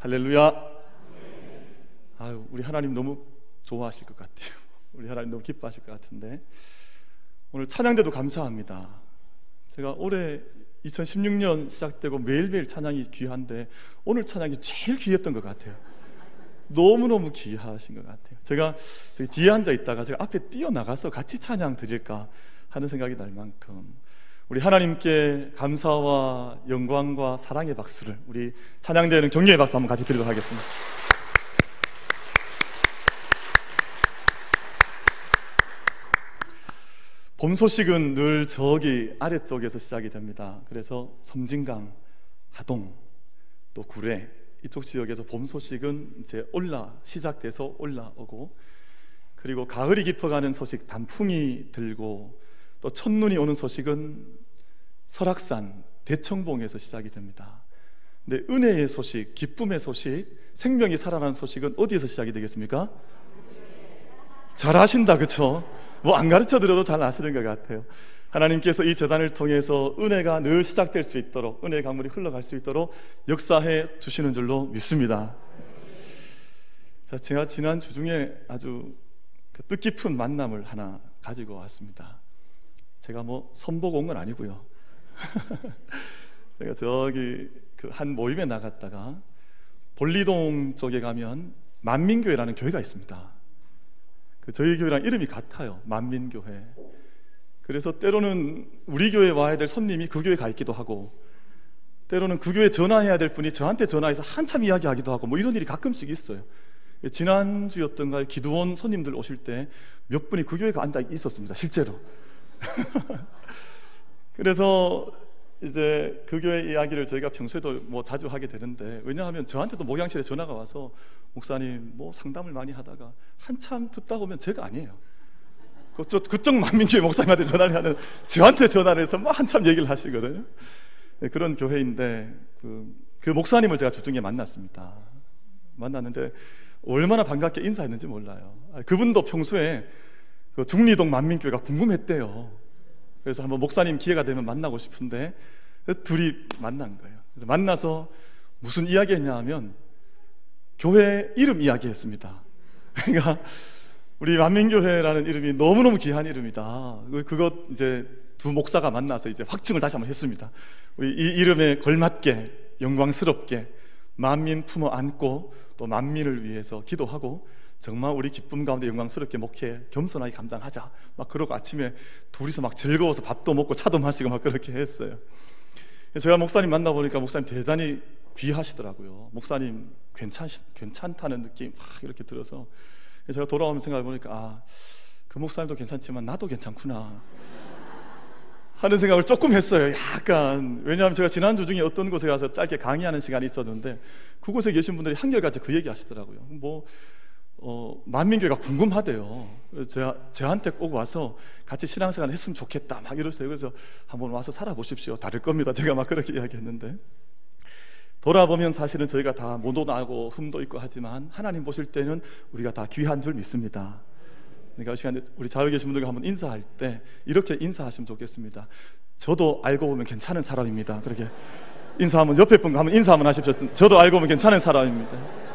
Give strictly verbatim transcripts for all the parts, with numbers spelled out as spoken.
할렐루야. 아유, 우리 하나님 너무 좋아하실 것 같아요. 우리 하나님 너무 기뻐하실 것 같은데, 오늘 찬양대도 감사합니다. 제가 올해 이천십육 년 시작되고 매일매일 찬양이 귀한데 오늘 찬양이 제일 귀했던 것 같아요. 너무너무 귀하신 것 같아요. 제가 저기 뒤에 앉아 있다가 제가 앞에 뛰어나가서 같이 찬양 드릴까 하는 생각이 날 만큼 우리 하나님께 감사와 영광과 사랑의 박수를, 우리 찬양대회는 격려의 박수 한번 같이 드리도록 하겠습니다. 봄 소식은 늘 저기 아래쪽에서 시작이 됩니다. 그래서 섬진강, 하동, 또 구례 이쪽 지역에서 봄 소식은 이제 올라 시작돼서 올라오고, 그리고 가을이 깊어가는 소식 단풍이 들고, 또 첫눈이 오는 소식은 설악산, 대청봉에서 시작이 됩니다. 근데 은혜의 소식, 기쁨의 소식, 생명이 살아나는 소식은 어디에서 시작이 되겠습니까? 잘 아신다, 그렇죠? 뭐 안 가르쳐 드려도 잘 아시는 것 같아요. 하나님께서 이 재단을 통해서 은혜가 늘 시작될 수 있도록, 은혜의 강물이 흘러갈 수 있도록 역사해 주시는 줄로 믿습니다. 자, 제가 지난 주 중에 아주 그 뜻깊은 만남을 하나 가지고 왔습니다. 제가 뭐 선보고 온 건 아니고요. 제가 저기 그 한 모임에 나갔다가 볼리동 쪽에 가면 만민교회라는 교회가 있습니다. 그 저희 교회랑 이름이 같아요. 만민교회. 그래서 때로는 우리 교회에 와야 될 손님이 그 교회에 가 있기도 하고, 때로는 그 교회에 전화해야 될 분이 저한테 전화해서 한참 이야기하기도 하고, 뭐 이런 일이 가끔씩 있어요. 지난주였던가요? 기도원 손님들 오실 때 몇 분이 그 교회에 앉아 있었습니다, 실제로. 그래서 이제 그 교회 이야기를 저희가 평소에도 뭐 자주 하게 되는데, 왜냐하면 저한테도 목양실에 전화가 와서 목사님 뭐 상담을 많이 하다가 한참 듣다 보면 제가 아니에요. 그쪽, 그쪽 만민교회 목사님한테 전화를 하는, 저한테 전화를 해서 뭐 한참 얘기를 하시거든요. 네, 그런 교회인데 그, 그 목사님을 제가 주중에 만났습니다. 만났는데 얼마나 반갑게 인사했는지 몰라요. 그분도 평소에 그 중리동 만민교회가 궁금했대요. 그래서 한번 목사님 기회가 되면 만나고 싶은데 둘이 만난 거예요. 그래서 만나서 무슨 이야기 했냐 하면 교회 이름 이야기했습니다. 그러니까 우리 만민교회라는 이름이 너무너무 귀한 이름이다. 그것 이제 두 목사가 만나서 이제 확증을 다시 한번 했습니다. 우리 이 이름에 걸맞게 영광스럽게 만민 품어 안고 또 만민을 위해서 기도하고 정말 우리 기쁨 가운데 영광스럽게 목회 겸손하게 감당하자. 막 그러고 아침에 둘이서 막 즐거워서 밥도 먹고 차도 마시고 막 그렇게 했어요. 제가 목사님 만나보니까 목사님 대단히 귀하시더라고요. 목사님 괜찮, 괜찮다는 느낌 막 이렇게 들어서 제가 돌아오면서 생각해보니까 아, 그 목사님도 괜찮지만 나도 괜찮구나 하는 생각을 조금 했어요. 약간. 왜냐하면 제가 지난주 중에 어떤 곳에 가서 짧게 강의하는 시간이 있었는데 그곳에 계신 분들이 한결같이 그 얘기 하시더라고요. 뭐 어, 만민교회가 궁금하대요. 그래서 제가, 저한테 꼭 와서 같이 신앙생활 했으면 좋겠다 막 이러세요. 그래서 한번 와서 살아보십시오. 다를 겁니다. 제가 막 그렇게 이야기했는데, 돌아보면 사실은 저희가 다 모도 나고 흠도 있고 하지만 하나님 보실 때는 우리가 다 귀한 줄 믿습니다. 그러니까 이 시간에 우리 자유 계신 분들과 한번 인사할 때 이렇게 인사하시면 좋겠습니다. 저도 알고 보면 괜찮은 사람입니다. 그렇게 인사하면, 옆에 분과 한번 인사 한번 하십시오. 저도 알고 보면 괜찮은 사람입니다.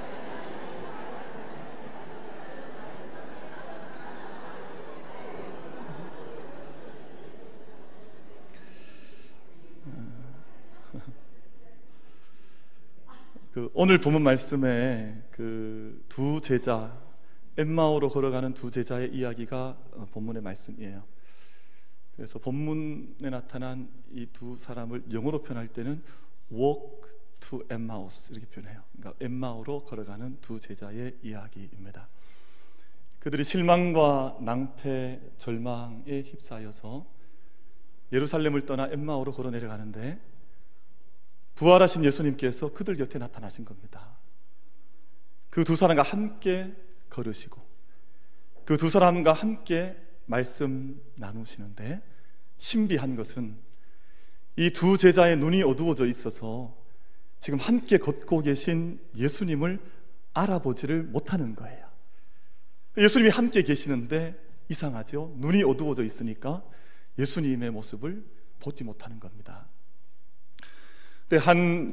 그 오늘 본문 말씀에 그 두 제자, 엠마오로 걸어가는 두 제자의 이야기가 본문의 말씀이에요. 그래서 본문에 나타난 이 두 사람을 영어로 표현할 때는 walk to Emmaus 이렇게 표현해요. 그러니까 엠마오로 걸어가는 두 제자의 이야기입니다. 그들이 실망과 낭패, 절망에 휩싸여서 예루살렘을 떠나 엠마오로 걸어 내려가는데 부활하신 예수님께서 그들 곁에 나타나신 겁니다. 그 두 사람과 함께 걸으시고 그 두 사람과 함께 말씀 나누시는데, 신비한 것은 이 두 제자의 눈이 어두워져 있어서 지금 함께 걷고 계신 예수님을 알아보지를 못하는 거예요. 예수님이 함께 계시는데 이상하죠? 눈이 어두워져 있으니까 예수님의 모습을 보지 못하는 겁니다. 한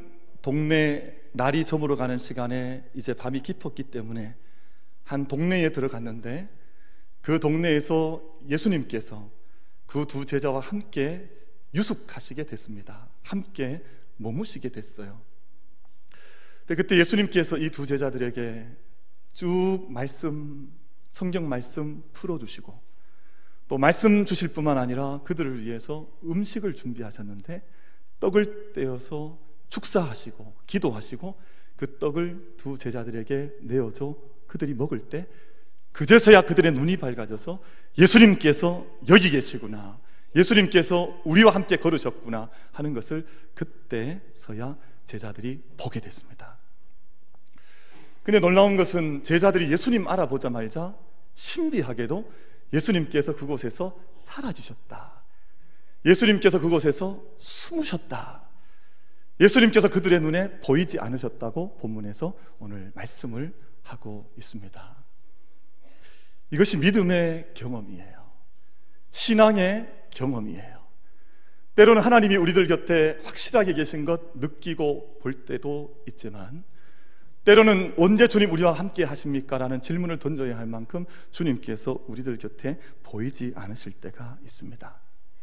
동네 날이 저물어 가는 시간에 이제 밤이 깊었기 때문에 한 동네에 들어갔는데, 그 동네에서 예수님께서 그 두 제자와 함께 유숙하시게 됐습니다. 함께 머무시게 됐어요. 근데 그때 예수님께서 이 두 제자들에게 쭉 말씀, 성경 말씀 풀어주시고, 또 말씀 주실 뿐만 아니라 그들을 위해서 음식을 준비하셨는데, 떡을 떼어서 축사하시고 기도하시고 그 떡을 두 제자들에게 내어줘 그들이 먹을 때, 그제서야 그들의 눈이 밝아져서 예수님께서 여기 계시구나, 예수님께서 우리와 함께 걸으셨구나 하는 것을 그때서야 제자들이 보게 됐습니다. 근데 놀라운 것은 제자들이 예수님 알아보자마자 신비하게도 예수님께서 그곳에서 사라지셨다, 예수님께서 그곳에서 숨으셨다, 예수님께서 그들의 눈에 보이지 않으셨다고 본문에서 오늘 말씀을 하고 있습니다. 이것이 믿음의 경험이에요. 신앙의 경험이에요. 때로는 하나님이 우리들 곁에 확실하게 계신 것 느끼고 볼 때도 있지만, 때로는 언제 주님 우리와 함께 하십니까? 라는 질문을 던져야 할 만큼 주님께서 우리들 곁에 보이지 않으실 때가 있습니다.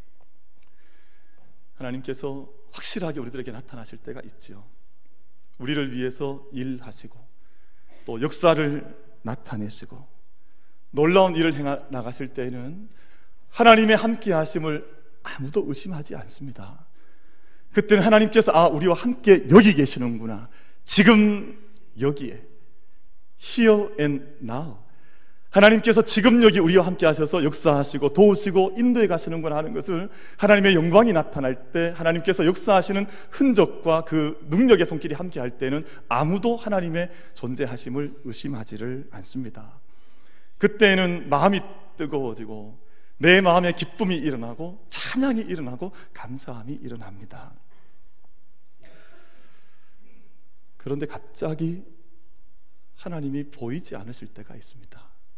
하나님께서 확실하게 우리들에게 나타나실 때가 있죠. 우리를 위해서 일하시고 또 역사를 나타내시고 놀라운 일을 해 나가실 때에는 하나님의 함께 하심을 아무도 의심하지 않습니다. 그때는 하나님께서 아, 우리와 함께 여기 계시는구나, 지금 여기에, here and now, 하나님께서 지금 여기 우리와 함께 하셔서 역사하시고 도우시고 인도해 가시는구나 하는 것을, 하나님의 영광이 나타날 때, 하나님께서 역사하시는 흔적과 그 능력의 손길이 함께 할 때는 아무도 하나님의 존재하심을 의심하지를 않습니다. 그때는 마음이 뜨거워지고 내 마음에 기쁨이 일어나고 찬양이 일어나고 감사함이 일어납니다. 그런데 갑자기 하나님이 보이지 않으실 때가 있습니다.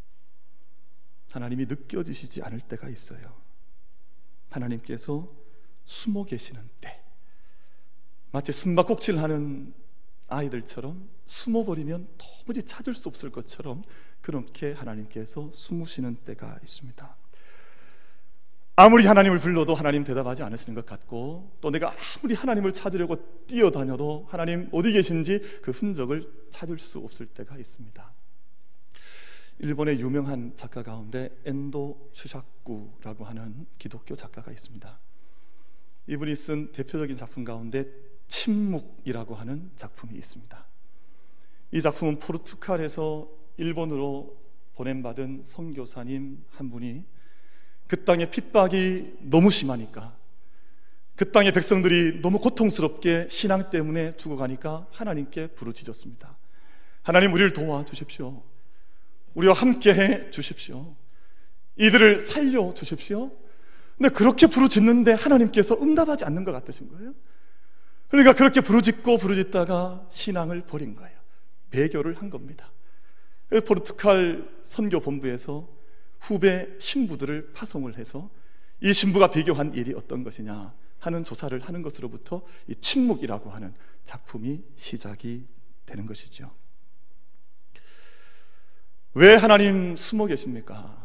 하나님이 느껴지시지 않을 때가 있어요. 하나님께서 숨어 계시는 때, 마치 숨바꼭질 하는 아이들처럼 숨어버리면 도무지 찾을 수 없을 것처럼 그렇게 하나님께서 숨으시는 때가 있습니다. 아무리 하나님을 불러도 하나님 대답하지 않으시는 것 같고, 또 내가 아무리 하나님을 찾으려고 뛰어다녀도 하나님 어디 계신지 그 흔적을 찾을 수 없을 때가 있습니다. 일본의 유명한 작가 가운데 엔도 슈샤쿠라고 하는 기독교 작가가 있습니다. 이분이 쓴 대표적인 작품 가운데 침묵이라고 하는 작품이 있습니다. 이 작품은 포르투갈에서 일본으로 보냄받은 선교사님 한 분이 그 땅의 핍박이 너무 심하니까, 그 땅의 백성들이 너무 고통스럽게 신앙 때문에 죽어가니까 하나님께 부르짖었습니다. 하나님, 우리를 도와주십시오. 우리와 함께 해 주십시오. 이들을 살려 주십시오. 근데 그렇게 부르짖는데 하나님께서 응답하지 않는 것 같으신 거예요. 그러니까 그렇게 부르짖고 부르짖다가 신앙을 버린 거예요. 배교를 한 겁니다. 포르투갈 선교본부에서 후배 신부들을 파송을 해서 이 신부가 배교한 일이 어떤 것이냐 하는 조사를 하는 것으로부터 이 침묵이라고 하는 작품이 시작이 되는 것이죠. 왜 하나님 숨어 계십니까?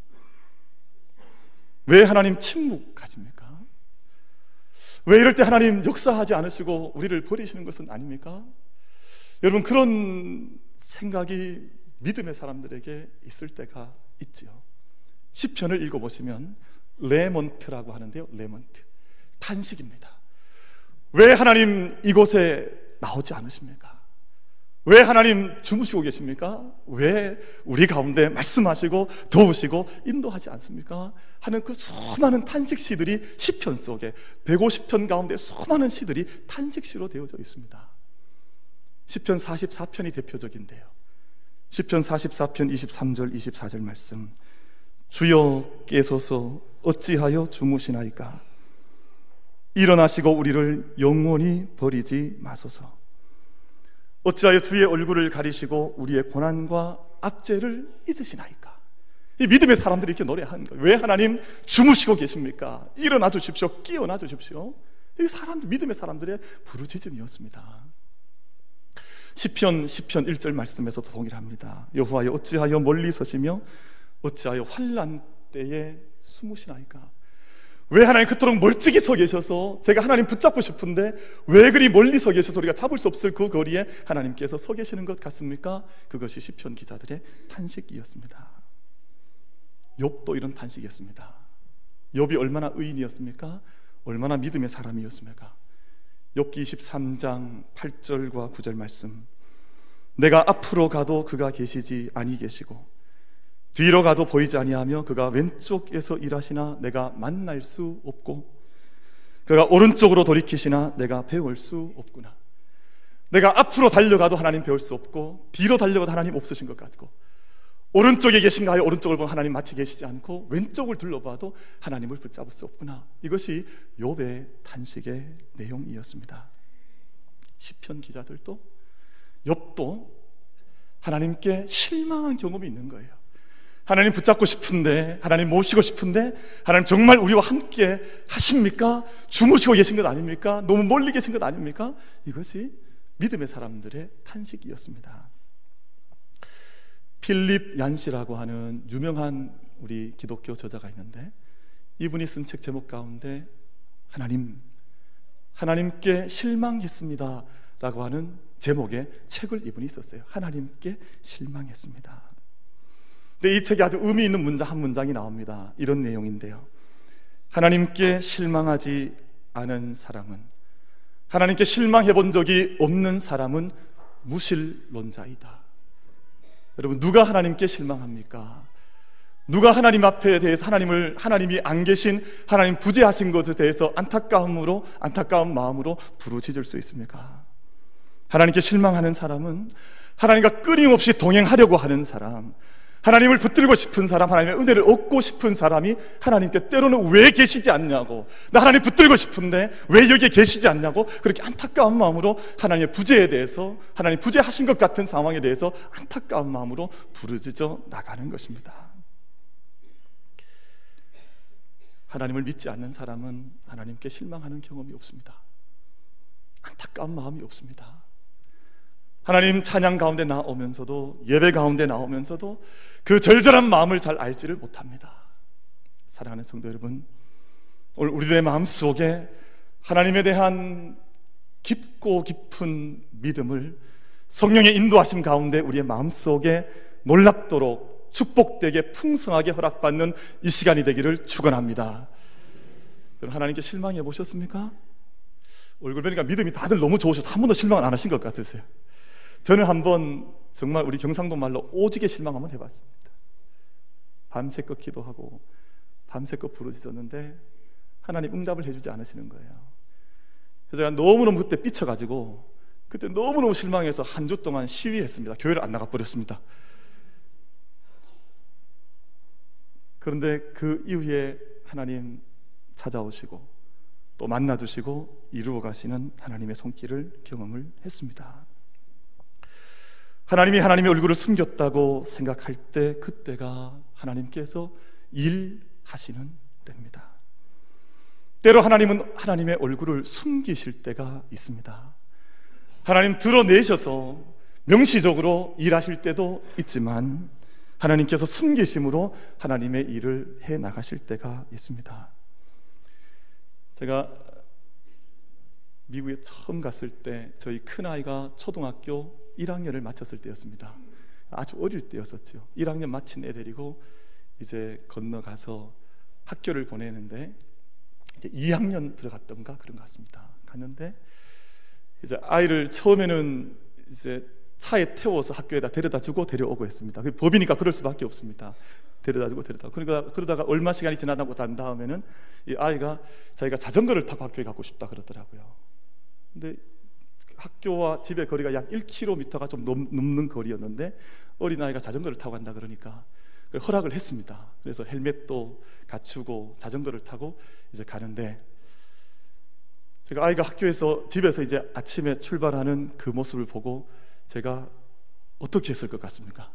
왜 하나님 침묵하십니까? 왜 이럴 때 하나님 역사하지 않으시고 우리를 버리시는 것은 아닙니까? 여러분, 그런 생각이 믿음의 사람들에게 있을 때가 있지요. 시편을 읽어보시면 레몬트라고 하는데요, 레몬트, 탄식입니다. 왜 하나님 이곳에 나오지 않으십니까? 왜 하나님 주무시고 계십니까? 왜 우리 가운데 말씀하시고 도우시고 인도하지 않습니까? 하는 그 수많은 탄식 시들이 시편 속에, 백오십 편 가운데 수많은 시들이 탄식시로 되어져 있습니다. 시편 사십사 편이 대표적인데요, 시편 사십사 편 이십삼 절 이십사 절 말씀, 주여 깨소서 어찌하여 주무시나이까? 일어나시고 우리를 영원히 버리지 마소서. 어찌하여 주의 얼굴을 가리시고 우리의 고난과 압제를 잊으시나이까? 이 믿음의 사람들이 이렇게 노래하는 거예요. 왜 하나님 주무시고 계십니까? 일어나 주십시오, 깨어나 주십시오. 이 사람들, 믿음의 사람들의 부르짖음이었습니다. 시편 시편 일 절 말씀에서도 동일합니다. 여호와여 어찌하여 멀리 서시며 어찌하여 환난 때에 숨으시나이까. 왜 하나님 그토록 멀찍이 서 계셔서 제가 하나님 붙잡고 싶은데 왜 그리 멀리 서 계셔서 우리가 잡을 수 없을 그 거리에 하나님께서 서 계시는 것 같습니까? 그것이 시편 기자들의 탄식이었습니다. 욥도 이런 탄식이었습니다. 욥이 얼마나 의인이었습니까? 얼마나 믿음의 사람이었습니까? 욥기 이십삼 장 팔 절과 구 절 말씀. 내가 앞으로 가도 그가 계시지 아니 계시고 뒤로 가도 보이지 아니하며 그가 왼쪽에서 일하시나 내가 만날 수 없고 그가 오른쪽으로 돌이키시나 내가 배울 수 없구나. 내가 앞으로 달려가도 하나님 배울 수 없고 뒤로 달려가도 하나님 없으신 것 같고 오른쪽에 계신가 하여 오른쪽을 보면 하나님 마치 계시지 않고 왼쪽을 둘러봐도 하나님을 붙잡을 수 없구나. 이것이 욥의 탄식의 내용이었습니다. 시편 기자들도 욥도 하나님께 실망한 경험이 있는 거예요. 하나님 붙잡고 싶은데, 하나님 모시고 싶은데 하나님 정말 우리와 함께 하십니까? 주무시고 계신 것 아닙니까? 너무 멀리 계신 것 아닙니까? 이것이 믿음의 사람들의 탄식이었습니다. 필립 얀시라고 하는 유명한 우리 기독교 저자가 있는데 이분이 쓴 책 제목 가운데 하나님, 하나님께 실망했습니다 라고 하는 제목의 책을 이분이 썼어요. 하나님께 실망했습니다. 근데 이 책에 아주 의미 있는 문장 한 문장이 나옵니다. 이런 내용인데요, 하나님께 실망하지 않은 사람은, 하나님께 실망해 본 적이 없는 사람은 무신론자이다. 여러분, 누가 하나님께 실망합니까? 누가 하나님 앞에 대해서 하나님을, 하나님이 안 계신, 하나님 부재하신 것에 대해서 안타까움으로, 안타까운 마음으로 부르짖을 수 있습니까? 하나님께 실망하는 사람은 하나님과 끊임없이 동행하려고 하는 사람, 하나님을 붙들고 싶은 사람, 하나님의 은혜를 얻고 싶은 사람이 하나님께 때로는 왜 계시지 않냐고, 나 하나님 붙들고 싶은데 왜 여기에 계시지 않냐고 그렇게 안타까운 마음으로 하나님의 부재에 대해서, 하나님 부재하신 것 같은 상황에 대해서 안타까운 마음으로 부르짖어 나가는 것입니다. 하나님을 믿지 않는 사람은 하나님께 실망하는 경험이 없습니다. 안타까운 마음이 없습니다. 하나님 찬양 가운데 나오면서도, 예배 가운데 나오면서도 그 절절한 마음을 잘 알지를 못합니다. 사랑하는 성도 여러분, 오늘 우리들의 마음속에 하나님에 대한 깊고 깊은 믿음을 성령의 인도하심 가운데 우리의 마음속에 놀랍도록 축복되게 풍성하게 허락받는 이 시간이 되기를 축원합니다. 여러분, 하나님께 실망해 보셨습니까? 얼굴 보니까 믿음이 다들 너무 좋으셔서 한 번도 실망 안 하신 것 같으세요. 저는 한번 정말 우리 경상도 말로 오지게 실망 한번 해봤습니다. 밤새껏 기도하고 밤새껏 부르짖었는데 하나님 응답을 해주지 않으시는 거예요. 그래서 제가 너무너무 그때 삐쳐가지고 그때 너무너무 실망해서 한 주 동안 시위했습니다. 교회를 안 나가버렸습니다. 그런데 그 이후에 하나님 찾아오시고 또 만나주시고 이루어 가시는 하나님의 손길을 경험을 했습니다. 하나님이 하나님의 얼굴을 숨겼다고 생각할 때 그때가 하나님께서 일하시는 때입니다. 때로 하나님은 하나님의 얼굴을 숨기실 때가 있습니다. 하나님 드러내셔서 명시적으로 일하실 때도 있지만 하나님께서 숨기심으로 하나님의 일을 해 나가실 때가 있습니다. 제가 미국에 처음 갔을 때 저희 큰아이가 초등학교 일 학년을 마쳤을 때였습니다. 아주 어릴 때였었죠. 일 학년 마친 애 데리고 이제 건너가서 학교를 보내는데 이제 이 학년 들어갔던가 그런 것 같습니다. 갔는데 이제 아이를 처음에는 이제 차에 태워서 학교에다 데려다 주고 데려오고 했습니다. 법이니까 그럴 수밖에 없습니다. 데려다 주고 데려다. 그러니까 그러다가 얼마 시간이 지나고 난 다음에는 이 아이가 자기가 자전거를 타고 학교에 가고 싶다 그러더라고요. 근데 학교와 집의 거리가 약 일 킬로미터가 좀 넘, 넘는 거리였는데 어린아이가 자전거를 타고 간다 그러니까 허락을 했습니다. 그래서 헬멧도 갖추고 자전거를 타고 이제 가는데 제가 아이가 학교에서 집에서 이제 아침에 출발하는 그 모습을 보고 제가 어떻게 했을 것 같습니까?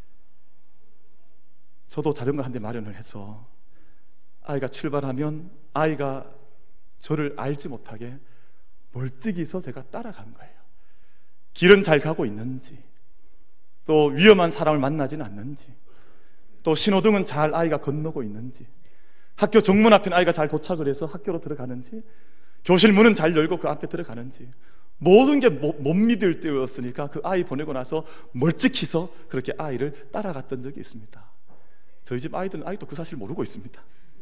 저도 자전거 한 대 마련을 해서 아이가 출발하면 아이가 저를 알지 못하게 멀찍이서 제가 따라간 거예요. 길은 잘 가고 있는지, 또 위험한 사람을 만나지는 않는지, 또 신호등은 잘 아이가 건너고 있는지, 학교 정문 앞에 아이가 잘 도착을 해서 학교로 들어가는지, 교실 문은 잘 열고 그 앞에 들어가는지, 모든 게 못 믿을 때였으니까 그 아이 보내고 나서 멀찍이서 그렇게 아이를 따라갔던 적이 있습니다. 저희 집 아이들은 아직도 그 사실을 모르고 있습니다.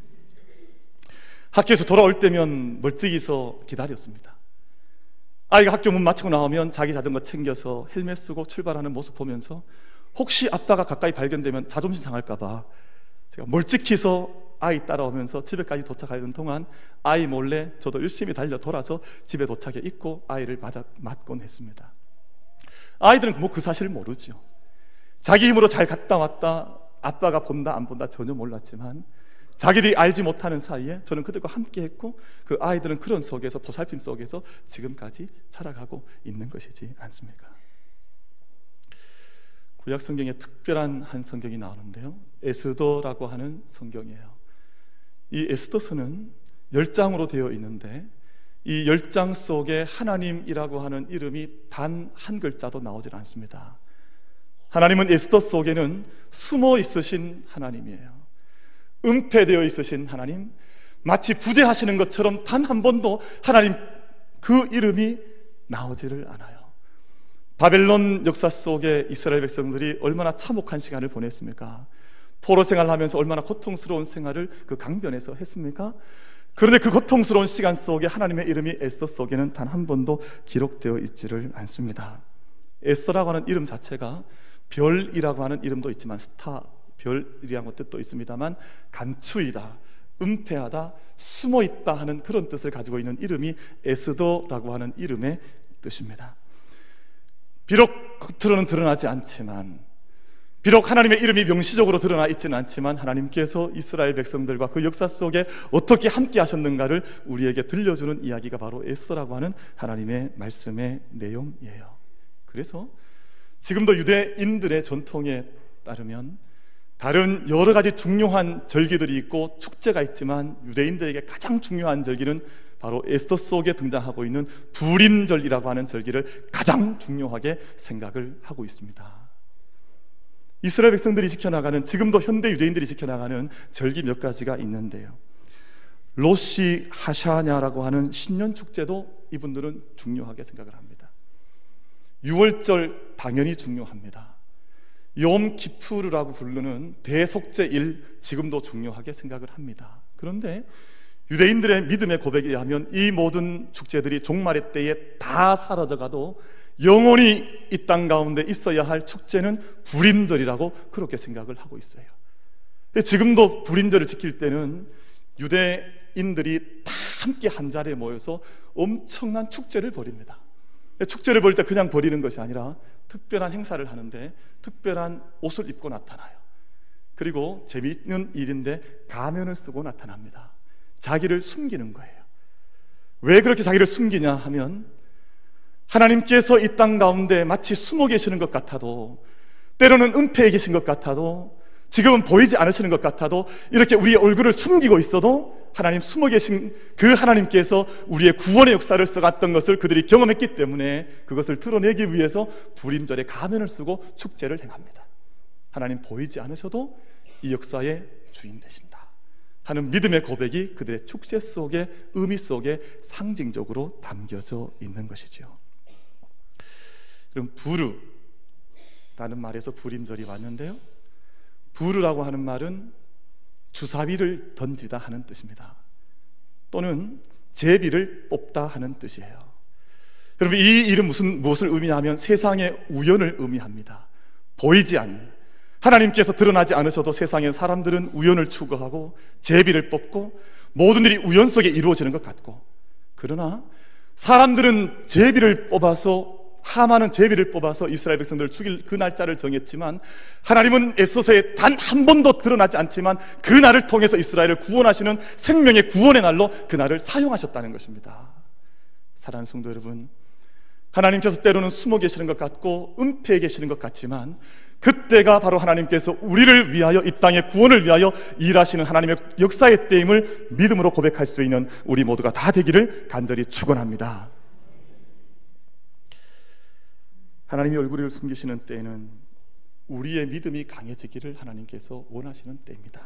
학교에서 돌아올 때면 멀찍이서 기다렸습니다. 아이가 학교 문 마치고 나오면 자기 자전거 챙겨서 헬멧 쓰고 출발하는 모습 보면서 혹시 아빠가 가까이 발견되면 자존심 상할까봐 제가 멀찍이서 아이 따라오면서 집에까지 도착하는 동안 아이 몰래 저도 열심히 달려 돌아서 집에 도착해 있고 아이를 맞아, 맞곤 했습니다. 아이들은 뭐 그 사실을 모르죠. 자기 힘으로 잘 갔다 왔다, 아빠가 본다 안 본다 전혀 몰랐지만 자기들이 알지 못하는 사이에 저는 그들과 함께 했고, 그 아이들은 그런 속에서, 보살핌 속에서 지금까지 자라가고 있는 것이지 않습니까? 구약 성경에 특별한 한 성경이 나오는데요, 에스더라고 하는 성경이에요. 이 에스더서는 열 장으로 되어 있는데 이 열 장 속에 하나님이라고 하는 이름이 단 한 글자도 나오질 않습니다. 하나님은 에스더 속에는 숨어 있으신 하나님이에요. 은폐되어 있으신 하나님, 마치 부재하시는 것처럼 단 한 번도 하나님 그 이름이 나오지를 않아요. 바벨론 역사 속에 이스라엘 백성들이 얼마나 참혹한 시간을 보냈습니까? 포로 생활하면서 얼마나 고통스러운 생활을 그 강변에서 했습니까? 그런데 그 고통스러운 시간 속에 하나님의 이름이 에스더 속에는 단 한 번도 기록되어 있지를 않습니다. 에스더라고 하는 이름 자체가 별이라고 하는 이름도 있지만, 스타, 별이라는 뜻도 있습니다만, 간추이다, 은폐하다, 숨어있다 하는 그런 뜻을 가지고 있는 이름이 에스더라고 하는 이름의 뜻입니다. 비록 겉으로는 드러나지 않지만, 비록 하나님의 이름이 명시적으로 드러나 있지는 않지만, 하나님께서 이스라엘 백성들과 그 역사 속에 어떻게 함께 하셨는가를 우리에게 들려주는 이야기가 바로 에스더라고 하는 하나님의 말씀의 내용이에요. 그래서 지금도 유대인들의 전통에 따르면 다른 여러 가지 중요한 절기들이 있고 축제가 있지만, 유대인들에게 가장 중요한 절기는 바로 에스더 속에 등장하고 있는 부림절이라고 하는 절기를 가장 중요하게 생각을 하고 있습니다. 이스라엘 백성들이 지켜나가는, 지금도 현대 유대인들이 지켜나가는 절기 몇 가지가 있는데요, 로시 하샤냐라고 하는 신년 축제도 이분들은 중요하게 생각을 합니다. 유월절 당연히 중요합니다. 욤 기푸르라고 부르는 대속죄일 지금도 중요하게 생각을 합니다. 그런데 유대인들의 믿음의 고백에 의하면 이 모든 축제들이 종말의 때에 다 사라져가도 영원히 이 땅 가운데 있어야 할 축제는 부림절이라고 그렇게 생각을 하고 있어요. 지금도 부림절을 지킬 때는 유대인들이 다 함께 한 자리에 모여서 엄청난 축제를 벌입니다. 축제를 벌일 때 그냥 벌이는 것이 아니라 특별한 행사를 하는데 특별한 옷을 입고 나타나요. 그리고 재미있는 일인데 가면을 쓰고 나타납니다. 자기를 숨기는 거예요. 왜 그렇게 자기를 숨기냐 하면, 하나님께서 이 땅 가운데 마치 숨어 계시는 것 같아도, 때로는 은폐해 계신 것 같아도, 지금은 보이지 않으시는 것 같아도, 이렇게 우리의 얼굴을 숨기고 있어도 하나님 숨어 계신 그 하나님께서 우리의 구원의 역사를 써갔던 것을 그들이 경험했기 때문에 그것을 드러내기 위해서 부림절에 가면을 쓰고 축제를 행합니다. 하나님 보이지 않으셔도 이 역사의 주인 되신다 하는 믿음의 고백이 그들의 축제 속에, 의미 속에 상징적으로 담겨져 있는 것이죠. 그럼 부르라는 말에서 부림절이 왔는데요, 부르라고 하는 말은 주사위를 던지다 하는 뜻입니다. 또는 제비를 뽑다 하는 뜻이에요. 여러분, 이 이름 무슨, 무엇을 의미하면 세상의 우연을 의미합니다. 보이지 않는, 하나님께서 드러나지 않으셔도 세상의 사람들은 우연을 추구하고 제비를 뽑고 모든 일이 우연 속에 이루어지는 것 같고, 그러나 사람들은 제비를 뽑아서, 하만은 제비를 뽑아서 이스라엘 백성들을 죽일 그 날짜를 정했지만, 하나님은 에스더서에 단 한 번도 드러나지 않지만 그 날을 통해서 이스라엘을 구원하시는 생명의 구원의 날로 그 날을 사용하셨다는 것입니다. 사랑하는 성도 여러분, 하나님께서 때로는 숨어 계시는 것 같고 은폐해 계시는 것 같지만, 그때가 바로 하나님께서 우리를 위하여, 이 땅의 구원을 위하여 일하시는 하나님의 역사의 때임을 믿음으로 고백할 수 있는 우리 모두가 다 되기를 간절히 축원합니다. 하나님이 얼굴을 숨기시는 때에는 우리의 믿음이 강해지기를 하나님께서 원하시는 때입니다.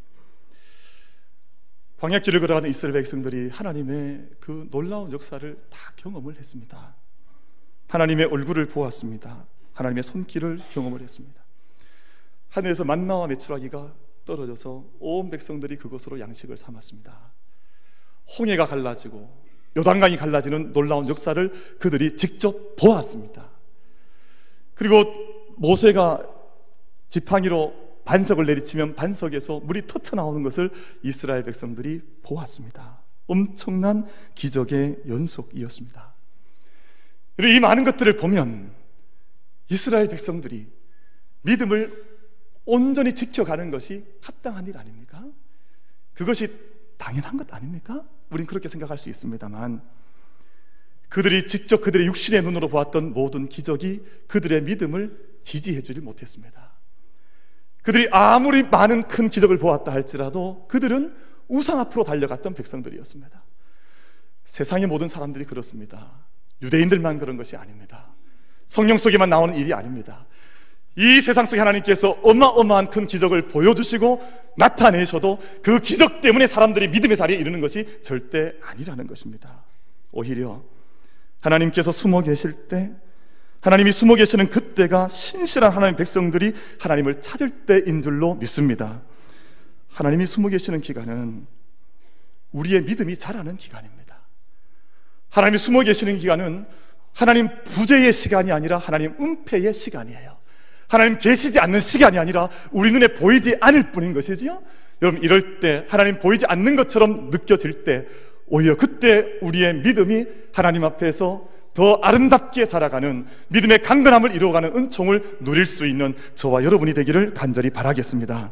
광야길을 걸어가는 이스라엘 백성들이 하나님의 그 놀라운 역사를 다 경험을 했습니다. 하나님의 얼굴을 보았습니다. 하나님의 손길을 경험을 했습니다. 하늘에서 만나와 메추라기가 떨어져서 온 백성들이 그것으로 양식을 삼았습니다. 홍해가 갈라지고 요단강이 갈라지는 놀라운 역사를 그들이 직접 보았습니다. 그리고 모세가 지팡이로 반석을 내리치면 반석에서 물이 터쳐나오는 것을 이스라엘 백성들이 보았습니다. 엄청난 기적의 연속이었습니다. 그리고 이 많은 것들을 보면 이스라엘 백성들이 믿음을 온전히 지켜가는 것이 합당한 일 아닙니까? 그것이 당연한 것 아닙니까? 우린 그렇게 생각할 수 있습니다만, 그들이 직접 그들의 육신의 눈으로 보았던 모든 기적이 그들의 믿음을 지지해 주지 못했습니다. 그들이 아무리 많은 큰 기적을 보았다 할지라도 그들은 우상 앞으로 달려갔던 백성들이었습니다. 세상의 모든 사람들이 그렇습니다. 유대인들만 그런 것이 아닙니다. 성경 속에만 나오는 일이 아닙니다. 이 세상 속에 하나님께서 어마어마한 큰 기적을 보여주시고 나타내셔도 그 기적 때문에 사람들이 믿음의 자리에 이르는 것이 절대 아니라는 것입니다. 오히려 하나님께서 숨어 계실 때, 하나님이 숨어 계시는 그때가 신실한 하나님 백성들이 하나님을 찾을 때인 줄로 믿습니다. 하나님이 숨어 계시는 기간은 우리의 믿음이 자라는 기간입니다. 하나님이 숨어 계시는 기간은 하나님 부재의 시간이 아니라 하나님 은폐의 시간이에요. 하나님 계시지 않는 시간이 아니라 우리 눈에 보이지 않을 뿐인 것이지요. 여러분, 이럴 때 하나님 보이지 않는 것처럼 느껴질 때 오히려 그때 우리의 믿음이 하나님 앞에서 더 아름답게 자라가는, 믿음의 강건함을 이루어가는 은총을 누릴 수 있는 저와 여러분이 되기를 간절히 바라겠습니다.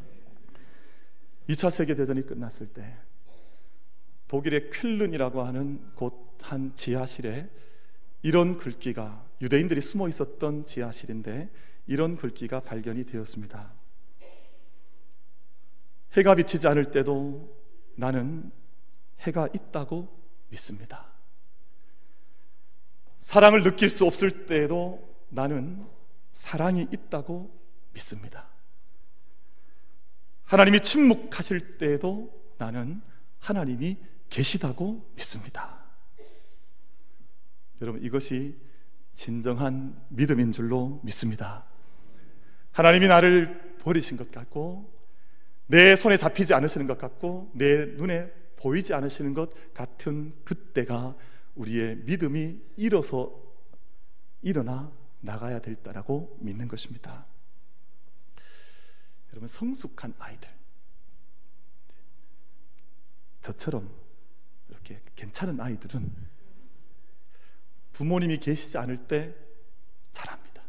이 차 세계대전이 끝났을 때 독일의 쾰른이라고 하는 곳 한 지하실에 이런 글귀가, 유대인들이 숨어 있었던 지하실인데 이런 글귀가 발견이 되었습니다. 해가 비치지 않을 때도 나는 해가 있다고 믿습니다. 사랑을 느낄 수 없을 때에도 나는 사랑이 있다고 믿습니다. 하나님이 침묵하실 때에도 나는 하나님이 계시다고 믿습니다. 여러분, 이것이 진정한 믿음인 줄로 믿습니다. 하나님이 나를 버리신 것 같고 내 손에 잡히지 않으시는 것 같고 내 눈에 보이지 않으시는 것 같은 그때가 우리의 믿음이 일어서 일어나 나가야 될 때라고 믿는 것입니다. 여러분, 성숙한 아이들, 저처럼 이렇게 괜찮은 아이들은 부모님이 계시지 않을 때 잘합니다.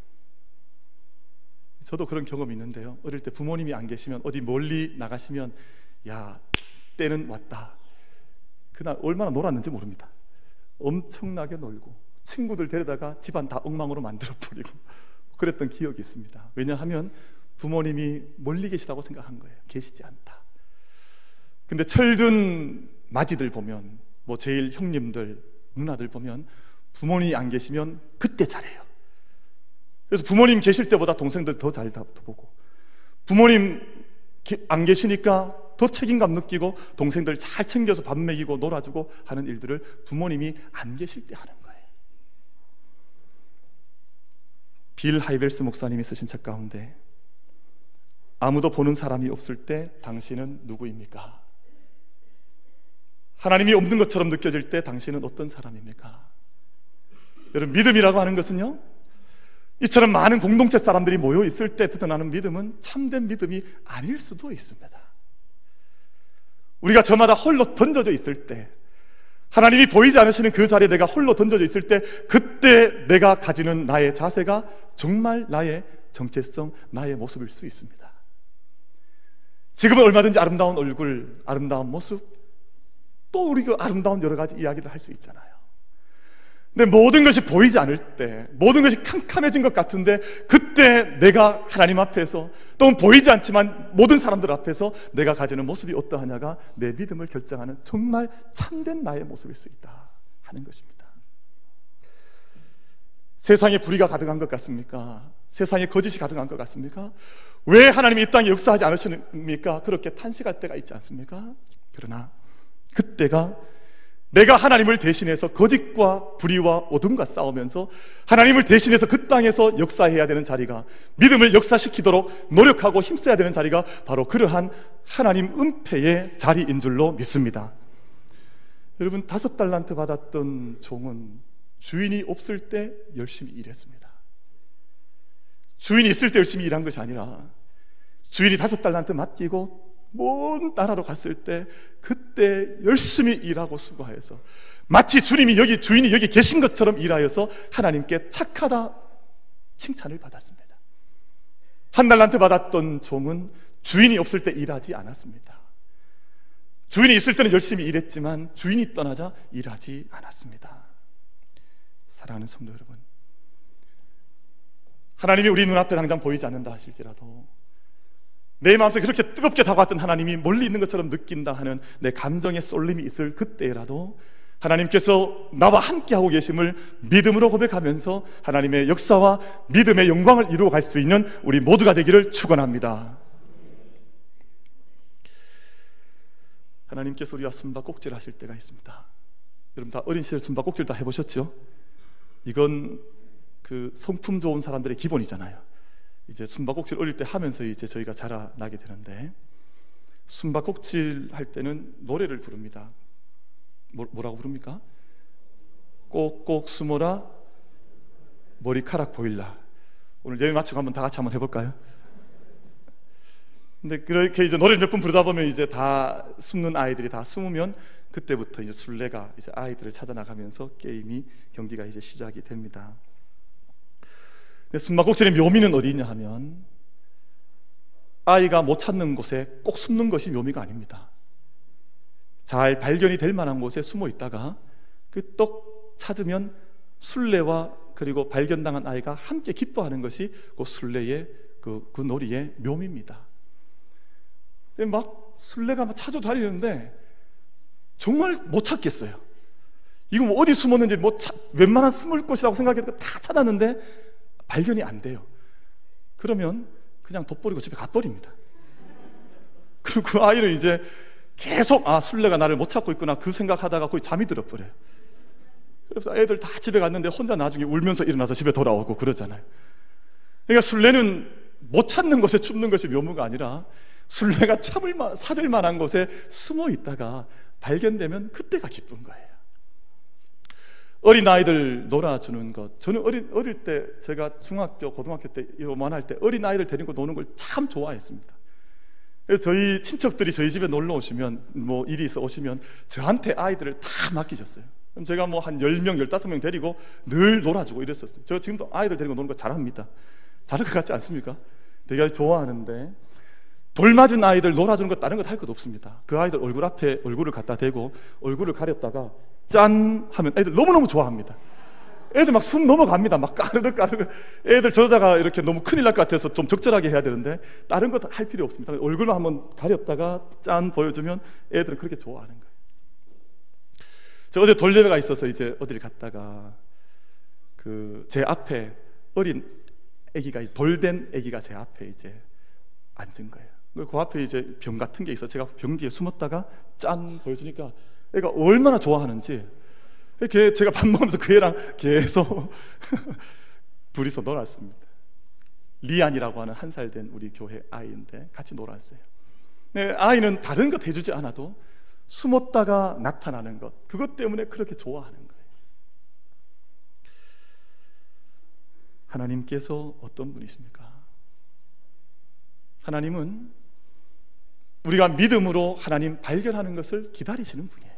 저도 그런 경험이 있는데요. 어릴 때 부모님이 안 계시면 어디 멀리 나가시면 야, 때는 왔다. 그날 얼마나 놀았는지 모릅니다. 엄청나게 놀고 친구들 데려다가 집안 다 엉망으로 만들어버리고 그랬던 기억이 있습니다. 왜냐하면 부모님이 멀리 계시다고 생각한 거예요. 계시지 않다. 근데 철든 마지들 보면, 뭐 제일 형님들, 누나들 보면 부모님이 안 계시면 그때 잘해요. 그래서 부모님 계실 때보다 동생들 더 잘 보고, 부모님 안 계시니까 더 책임감 느끼고 동생들 잘 챙겨서 밥 먹이고 놀아주고 하는 일들을 부모님이 안 계실 때 하는 거예요. 빌 하이벨스 목사님이 쓰신 책 가운데 아무도 보는 사람이 없을 때 당신은 누구입니까? 하나님이 없는 것처럼 느껴질 때 당신은 어떤 사람입니까? 여러분, 믿음이라고 하는 것은요, 이처럼 많은 공동체 사람들이 모여 있을 때 드러나는 믿음은 참된 믿음이 아닐 수도 있습니다. 우리가 저마다 홀로 던져져 있을 때, 하나님이 보이지 않으시는 그 자리에 내가 홀로 던져져 있을 때, 그때 내가 가지는 나의 자세가 정말 나의 정체성, 나의 모습일 수 있습니다. 지금은 얼마든지 아름다운 얼굴, 아름다운 모습, 또 우리 그 아름다운 여러 가지 이야기를 할 수 있잖아요. 근데 모든 것이 보이지 않을 때, 모든 것이 캄캄해진 것 같은데 그때 내가 하나님 앞에서, 또는 보이지 않지만 모든 사람들 앞에서 내가 가지는 모습이 어떠하냐가 내 믿음을 결정하는 정말 참된 나의 모습일 수 있다 하는 것입니다. 세상에 불의가 가득한 것 같습니까? 세상에 거짓이 가득한 것 같습니까? 왜 하나님이 이 땅에 역사하지 않으십니까? 그렇게 탄식할 때가 있지 않습니까? 그러나 그때가 내가 하나님을 대신해서 거짓과 불의와 어둠과 싸우면서 하나님을 대신해서 그 땅에서 역사해야 되는 자리가, 믿음을 역사시키도록 노력하고 힘써야 되는 자리가 바로 그러한 하나님 은폐의 자리인 줄로 믿습니다. 여러분, 다섯 달란트 받았던 종은 주인이 없을 때 열심히 일했습니다. 주인이 있을 때 열심히 일한 것이 아니라 주인이 다섯 달란트 맡기고 먼 나라로 갔을 때 그때 열심히 일하고 수고해서 마치 주님이 여기, 주인이 여기 계신 것처럼 일하여서 하나님께 착하다 칭찬을 받았습니다. 한 달란트 받았던 종은 주인이 없을 때 일하지 않았습니다. 주인이 있을 때는 열심히 일했지만 주인이 떠나자 일하지 않았습니다. 사랑하는 성도 여러분, 하나님이 우리 눈앞에 당장 보이지 않는다 하실지라도 내 마음속에 그렇게 뜨겁게 다가왔던 하나님이 멀리 있는 것처럼 느낀다 하는 내 감정의 쏠림이 있을 그때라도 하나님께서 나와 함께하고 계심을 믿음으로 고백하면서 하나님의 역사와 믿음의 영광을 이루어갈 수 있는 우리 모두가 되기를 축원합니다. 하나님께서 우리와 숨바꼭질 하실 때가 있습니다. 여러분 다 어린 시절 숨바꼭질 다 해보셨죠? 이건 그 성품 좋은 사람들의 기본이잖아요. 이제 숨바꼭질 어릴 때 하면서 이제 저희가 자라나게 되는데, 숨바꼭질 할 때는 노래를 부릅니다. 뭐, 뭐라고 부릅니까? 꼭꼭 숨어라 머리카락 보일라. 오늘 예배 마치고 한번 다 같이 한번 해볼까요? 근데 그렇게 이제 노래를 몇 번 부르다 보면 이제 다 숨는 아이들이 다 숨으면 그때부터 이제 술래가 이제 아이들을 찾아 나가면서 게임이 경기가 이제 시작이 됩니다. 숨바꼭질의 묘미는 어디 있냐 하면 아이가 못 찾는 곳에 꼭 숨는 것이 묘미가 아닙니다. 잘 발견이 될 만한 곳에 숨어 있다가 그 떡 찾으면 술래와 그리고 발견당한 아이가 함께 기뻐하는 것이 그 술래의 그, 그 놀이의 묘미입니다. 막 술래가 막 찾아 다니는데 정말 못 찾겠어요. 이거 뭐 어디 숨었는지 뭐 차, 웬만한 숨을 곳이라고 생각해도 다 찾았는데 발견이 안 돼요. 그러면 그냥 돋버리고 집에 가버립니다. 그리고 그 아이를 이제 계속 아 술래가 나를 못 찾고 있구나 그 생각하다가 거의 잠이 들어버려요. 그래서 애들 다 집에 갔는데 혼자 나중에 울면서 일어나서 집에 돌아오고 그러잖아요. 그러니까 술래는 못 찾는 곳에 춤는 것이 묘무가 아니라 술래가 참을 만, 찾을 만한 곳에 숨어 있다가 발견되면 그때가 기쁜 거예요. 어린아이들 놀아주는 것, 저는 어린, 어릴 때 제가 중학교, 고등학교 때 요만할 때 어린아이들 데리고 노는 걸 참 좋아했습니다. 그래서 저희 친척들이 저희 집에 놀러 오시면 뭐 일이 있어 오시면 저한테 아이들을 다 맡기셨어요. 그럼 제가 뭐 한 열 명, 열다섯 명 데리고 늘 놀아주고 이랬었어요. 저 지금도 아이들 데리고 노는 거 잘합니다. 잘할 것 같지 않습니까? 되게 좋아하는데 돌 맞은 아이들 놀아주는 거 다른 것 할 것 없습니다. 그 아이들 얼굴 앞에 얼굴을 갖다 대고 얼굴을 가렸다가 짠 하면 애들 너무너무 좋아합니다. 애들 막 숨 넘어갑니다. 막 까르르 까르르. 애들 저러다가 이렇게 너무 큰일 날 것 같아서 좀 적절하게 해야 되는데 다른 거 할 필요 없습니다. 얼굴만 한번 가렸다가 짠 보여주면 애들은 그렇게 좋아하는 거예요. 저 어제 돌예배가 있어서 이제 어디를 갔다가 그 제 앞에 어린 아기가 돌된 아기가 제 앞에 이제 앉은 거예요. 그 앞에 이제 병 같은 게 있어. 제가 병 뒤에 숨었다가 짠 보여주니까 애가 얼마나 좋아하는지 이렇게 제가 밥 먹으면서 그 애랑 계속 둘이서 놀았습니다. 리안이라고 하는 한 살 된 우리 교회 아이인데 같이 놀았어요. 네, 아이는 다른 것 해주지 않아도 숨었다가 나타나는 것, 그것 때문에 그렇게 좋아하는 거예요. 하나님께서 어떤 분이십니까? 하나님은 우리가 믿음으로 하나님 발견하는 것을 기다리시는 분이에요.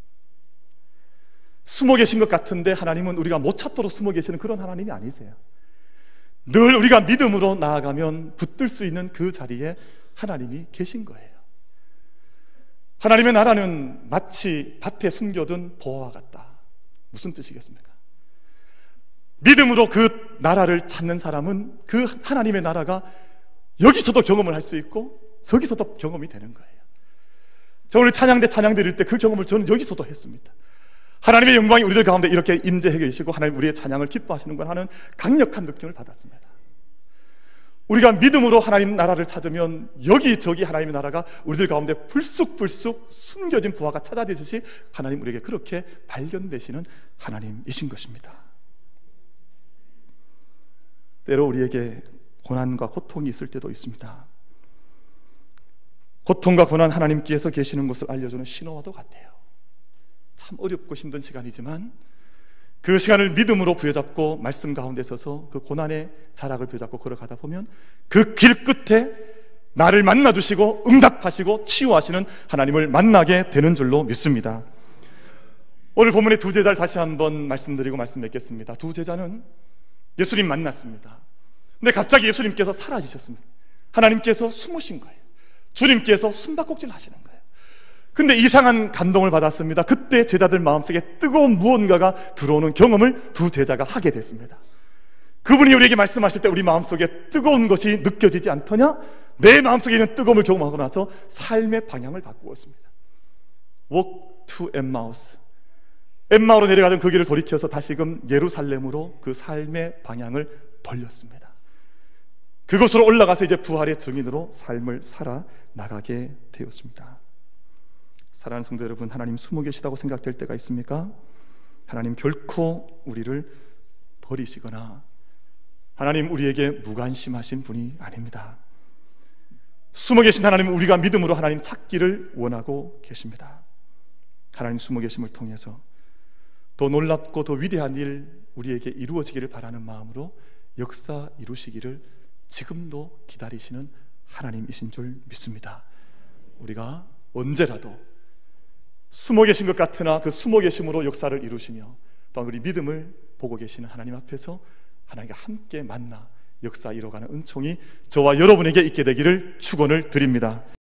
숨어 계신 것 같은데 하나님은 우리가 못 찾도록 숨어 계시는 그런 하나님이 아니세요. 늘 우리가 믿음으로 나아가면 붙들 수 있는 그 자리에 하나님이 계신 거예요. 하나님의 나라는 마치 밭에 숨겨둔 보화와 같다. 무슨 뜻이겠습니까? 믿음으로 그 나라를 찾는 사람은 그 하나님의 나라가 여기서도 경험을 할 수 있고 저기서도 경험이 되는 거예요. 저 오늘 찬양대 찬양 드릴 때 그 경험을 저는 여기서도 했습니다. 하나님의 영광이 우리들 가운데 이렇게 임재해 계시고 하나님 우리의 찬양을 기뻐하시는구나 하는 강력한 느낌을 받았습니다. 우리가 믿음으로 하나님 나라를 찾으면 여기저기 하나님의 나라가 우리들 가운데 불쑥불쑥 숨겨진 부하가 찾아내듯이 하나님 우리에게 그렇게 발견되시는 하나님이신 것입니다. 때로 우리에게 고난과 고통이 있을 때도 있습니다. 고통과 고난 하나님께서 계시는 것을 알려주는 신호와도 같아요. 참 어렵고 힘든 시간이지만 그 시간을 믿음으로 부여잡고 말씀 가운데 서서 그 고난의 자락을 부여잡고 걸어가다 보면 그 길 끝에 나를 만나주시고 응답하시고 치유하시는 하나님을 만나게 되는 줄로 믿습니다. 오늘 본문의 두 제자를 다시 한번 말씀드리고 말씀 맺겠습니다. 두 제자는 예수님 만났습니다. 근데 갑자기 예수님께서 사라지셨습니다. 하나님께서 숨으신 거예요. 주님께서 숨바꼭질 하시는 거예요. 근데 이상한 감동을 받았습니다. 그때 제자들 마음속에 뜨거운 무언가가 들어오는 경험을 두 제자가 하게 됐습니다. 그분이 우리에게 말씀하실 때 우리 마음속에 뜨거운 것이 느껴지지 않더냐? 내 마음속에 있는 뜨거움을 경험하고 나서 삶의 방향을 바꾸었습니다. Walk to Emmaus. 엠마오로 내려가던 그 길을 돌이켜서 다시금 예루살렘으로 그 삶의 방향을 돌렸습니다. 그곳으로 올라가서 이제 부활의 증인으로 삶을 살아 나가게 되었습니다. 사랑하는 성도 여러분, 하나님 숨어 계시다고 생각될 때가 있습니까? 하나님 결코 우리를 버리시거나 하나님 우리에게 무관심하신 분이 아닙니다. 숨어 계신 하나님은 우리가 믿음으로 하나님 찾기를 원하고 계십니다. 하나님 숨어 계심을 통해서 더 놀랍고 더 위대한 일 우리에게 이루어지기를 바라는 마음으로 역사 이루시기를 지금도 기다리시는 하나님이신 줄 믿습니다. 우리가 언제라도 숨어 계신 것 같으나 그 숨어 계심으로 역사를 이루시며 또한 우리 믿음을 보고 계시는 하나님 앞에서 하나님과 함께 만나 역사 이뤄가는 은총이 저와 여러분에게 있게 되기를 축원을 드립니다.